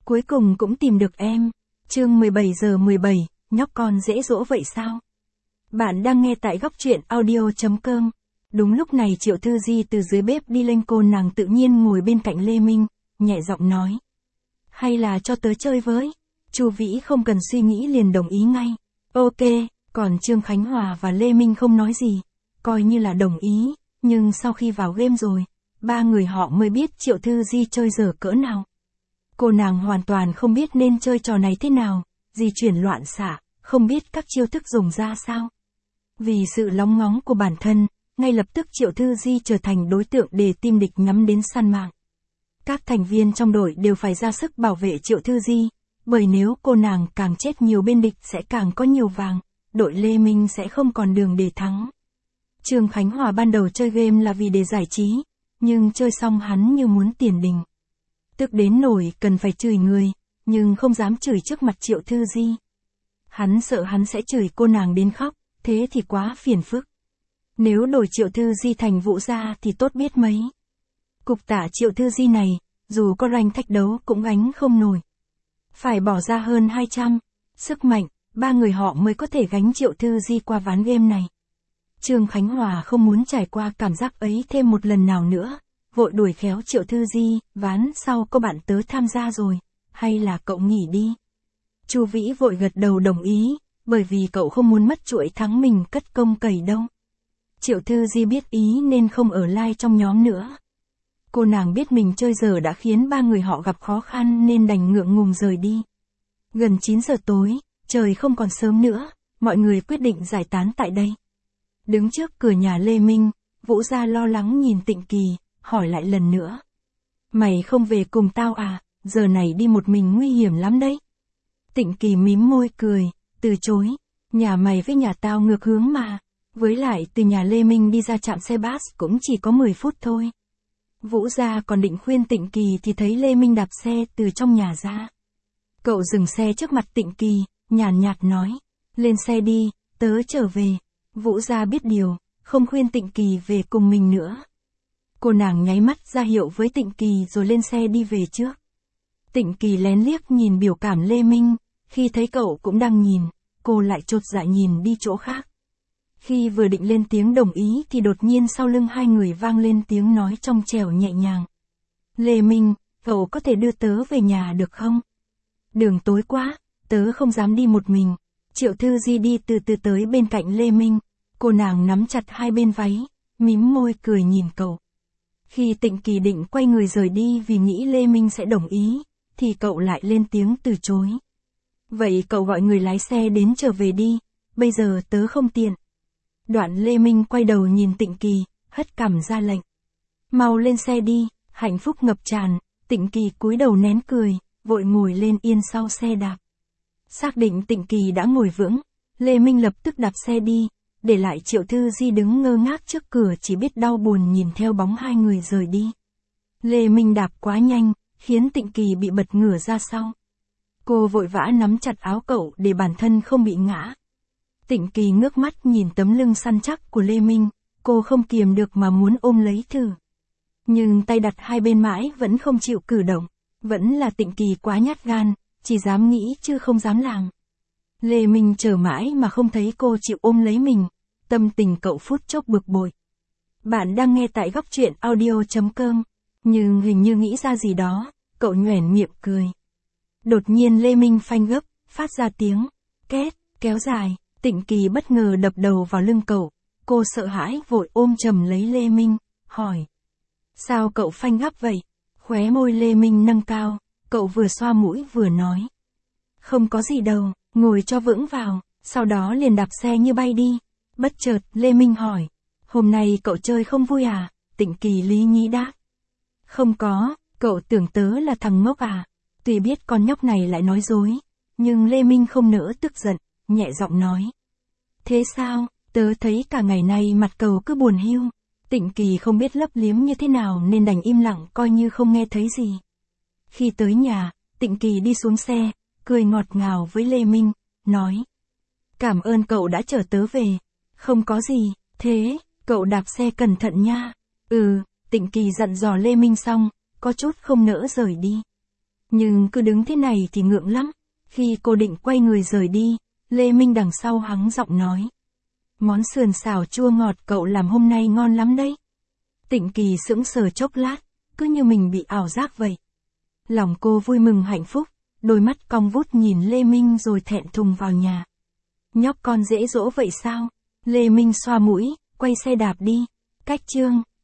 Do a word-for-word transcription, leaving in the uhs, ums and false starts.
Cuối cùng cũng tìm được em. Chương mười bảy giờ mười bảy, nhóc con dễ dỗ vậy sao? Bạn đang nghe tại góc truyện audio chấm com. Đúng lúc này Triệu Thư Di từ dưới bếp đi lên, cô nàng tự nhiên ngồi bên cạnh Lê Minh, nhẹ giọng nói. Hay là cho tớ chơi với? Chu Vĩ không cần suy nghĩ liền đồng ý ngay. Ok, còn Trương Khánh Hòa và Lê Minh không nói gì, coi như là đồng ý, nhưng sau khi vào game rồi, ba người họ mới biết Triệu Thư Di chơi dở cỡ nào. Cô nàng hoàn toàn không biết nên chơi trò này thế nào, di chuyển loạn xạ, không biết các chiêu thức dùng ra sao. Vì sự lóng ngóng của bản thân, ngay lập tức Triệu Thư Di trở thành đối tượng để team địch nhắm đến săn mạng. Các thành viên trong đội đều phải ra sức bảo vệ Triệu Thư Di, bởi nếu cô nàng càng chết nhiều bên địch sẽ càng có nhiều vàng, đội Lê Minh sẽ không còn đường để thắng. Trương Khánh Hòa ban đầu chơi game là vì để giải trí, nhưng chơi xong hắn như muốn tiền đình. Tức đến nổi cần phải chửi người, nhưng không dám chửi trước mặt Triệu Thư Di. Hắn sợ hắn sẽ chửi cô nàng đến khóc, thế thì quá phiền phức. Nếu đổi Triệu Thư Di thành Vũ Gia thì tốt biết mấy. Cục tả Triệu Thư Di này, dù có rank thách đấu cũng gánh không nổi. Phải bỏ ra hơn hai trăm, sức mạnh, ba người họ mới có thể gánh Triệu Thư Di qua ván game này. Trương Khánh Hòa không muốn trải qua cảm giác ấy thêm một lần nào nữa, vội đuổi khéo Triệu Thư Di, ván sau có bạn tớ tham gia rồi, hay là cậu nghỉ đi. Chu Vĩ vội gật đầu đồng ý, bởi vì cậu không muốn mất chuỗi thắng mình cất công cày đâu. Triệu Thư Di biết ý nên không ở lại trong nhóm nữa. Cô nàng biết mình chơi dở đã khiến ba người họ gặp khó khăn nên đành ngượng ngùng rời đi. Gần chín giờ tối, trời không còn sớm nữa, mọi người quyết định giải tán tại đây. Đứng trước cửa nhà Lê Minh, Vũ Gia lo lắng nhìn Tịnh Kỳ, hỏi lại lần nữa. Mày không về cùng tao à, giờ này đi một mình nguy hiểm lắm đấy. Tịnh Kỳ mím môi cười, từ chối, nhà mày với nhà tao ngược hướng mà, với lại từ nhà Lê Minh đi ra trạm xe bus cũng chỉ có mười phút thôi. Vũ Gia còn định khuyên Tịnh Kỳ thì thấy Lê Minh đạp xe từ trong nhà ra. Cậu dừng xe trước mặt Tịnh Kỳ, nhàn nhạt nói, lên xe đi, tớ trở về. Vũ Gia biết điều, không khuyên Tịnh Kỳ về cùng mình nữa. Cô nàng nháy mắt ra hiệu với Tịnh Kỳ rồi lên xe đi về trước. Tịnh Kỳ lén liếc nhìn biểu cảm Lê Minh, khi thấy cậu cũng đang nhìn, cô lại chột dạ nhìn đi chỗ khác. Khi vừa định lên tiếng đồng ý thì đột nhiên sau lưng hai người vang lên tiếng nói trong trẻo nhẹ nhàng. Lê Minh, cậu có thể đưa tớ về nhà được không? Đường tối quá, tớ không dám đi một mình. Triệu Thư Di đi từ từ tới bên cạnh Lê Minh, cô nàng nắm chặt hai bên váy, mím môi cười nhìn cậu. Khi Tịnh Kỳ định quay người rời đi vì nghĩ Lê Minh sẽ đồng ý, thì cậu lại lên tiếng từ chối. Vậy cậu gọi người lái xe đến trở về đi, bây giờ tớ không tiện. Đoạn Lê Minh quay đầu nhìn Tịnh Kỳ, hất cằm ra lệnh. Mau lên xe đi, hạnh phúc ngập tràn, Tịnh Kỳ cúi đầu nén cười, vội ngồi lên yên sau xe đạp. Xác định Tịnh Kỳ đã ngồi vững, Lê Minh lập tức đạp xe đi, để lại Triệu Thư Di đứng ngơ ngác trước cửa chỉ biết đau buồn nhìn theo bóng hai người rời đi. Lê Minh đạp quá nhanh, khiến Tịnh Kỳ bị bật ngửa ra sau. Cô vội vã nắm chặt áo cậu để bản thân không bị ngã. Tịnh Kỳ ngước mắt nhìn tấm lưng săn chắc của Lê Minh, cô không kiềm được mà muốn ôm lấy thử. Nhưng tay đặt hai bên mãi vẫn không chịu cử động, vẫn là Tịnh Kỳ quá nhát gan, chỉ dám nghĩ chứ không dám làm. Lê Minh chờ mãi mà không thấy cô chịu ôm lấy mình, tâm tình cậu phút chốc bực bội. Bạn đang nghe tại góc truyện audio chấm com, nhưng hình như nghĩ ra gì đó, cậu nhoẻn miệng cười. Đột nhiên Lê Minh phanh gấp, phát ra tiếng két, kéo dài, Tịnh Kỳ bất ngờ đập đầu vào lưng cậu, cô sợ hãi vội ôm chầm lấy Lê Minh, hỏi. Sao cậu phanh gấp vậy? Khóe môi Lê Minh nâng cao, cậu vừa xoa mũi vừa nói. Không có gì đâu, ngồi cho vững vào, sau đó liền đạp xe như bay đi. Bất chợt, Lê Minh hỏi. Hôm nay cậu chơi không vui à? Tịnh Kỳ lý nhí đáp. Không có, cậu tưởng tớ là thằng ngốc à? Tuy biết con nhóc này lại nói dối, nhưng Lê Minh không nỡ tức giận, nhẹ giọng nói. Thế sao, tớ thấy cả ngày nay mặt cậu cứ buồn hiu. Tịnh Kỳ không biết lấp liếm như thế nào nên đành im lặng coi như không nghe thấy gì. Khi tới nhà, Tịnh Kỳ đi xuống xe, cười ngọt ngào với Lê Minh, nói. Cảm ơn cậu đã chở tớ về. Không có gì, thế, cậu đạp xe cẩn thận nha. Ừ, Tịnh Kỳ dặn dò Lê Minh xong, có chút không nỡ rời đi. Nhưng cứ đứng thế này thì ngượng lắm. Khi cô định quay người rời đi, Lê Minh đằng sau hắng giọng nói. Món sườn xào chua ngọt cậu làm hôm nay ngon lắm đấy. Tịnh Kỳ sững sờ chốc lát, cứ như mình bị ảo giác vậy. Lòng cô vui mừng hạnh phúc, đôi mắt cong vút nhìn Lê Minh rồi thẹn thùng vào nhà. Nhóc con dễ dỗ vậy sao? Lê Minh xoa mũi, quay xe đạp đi. Cách chương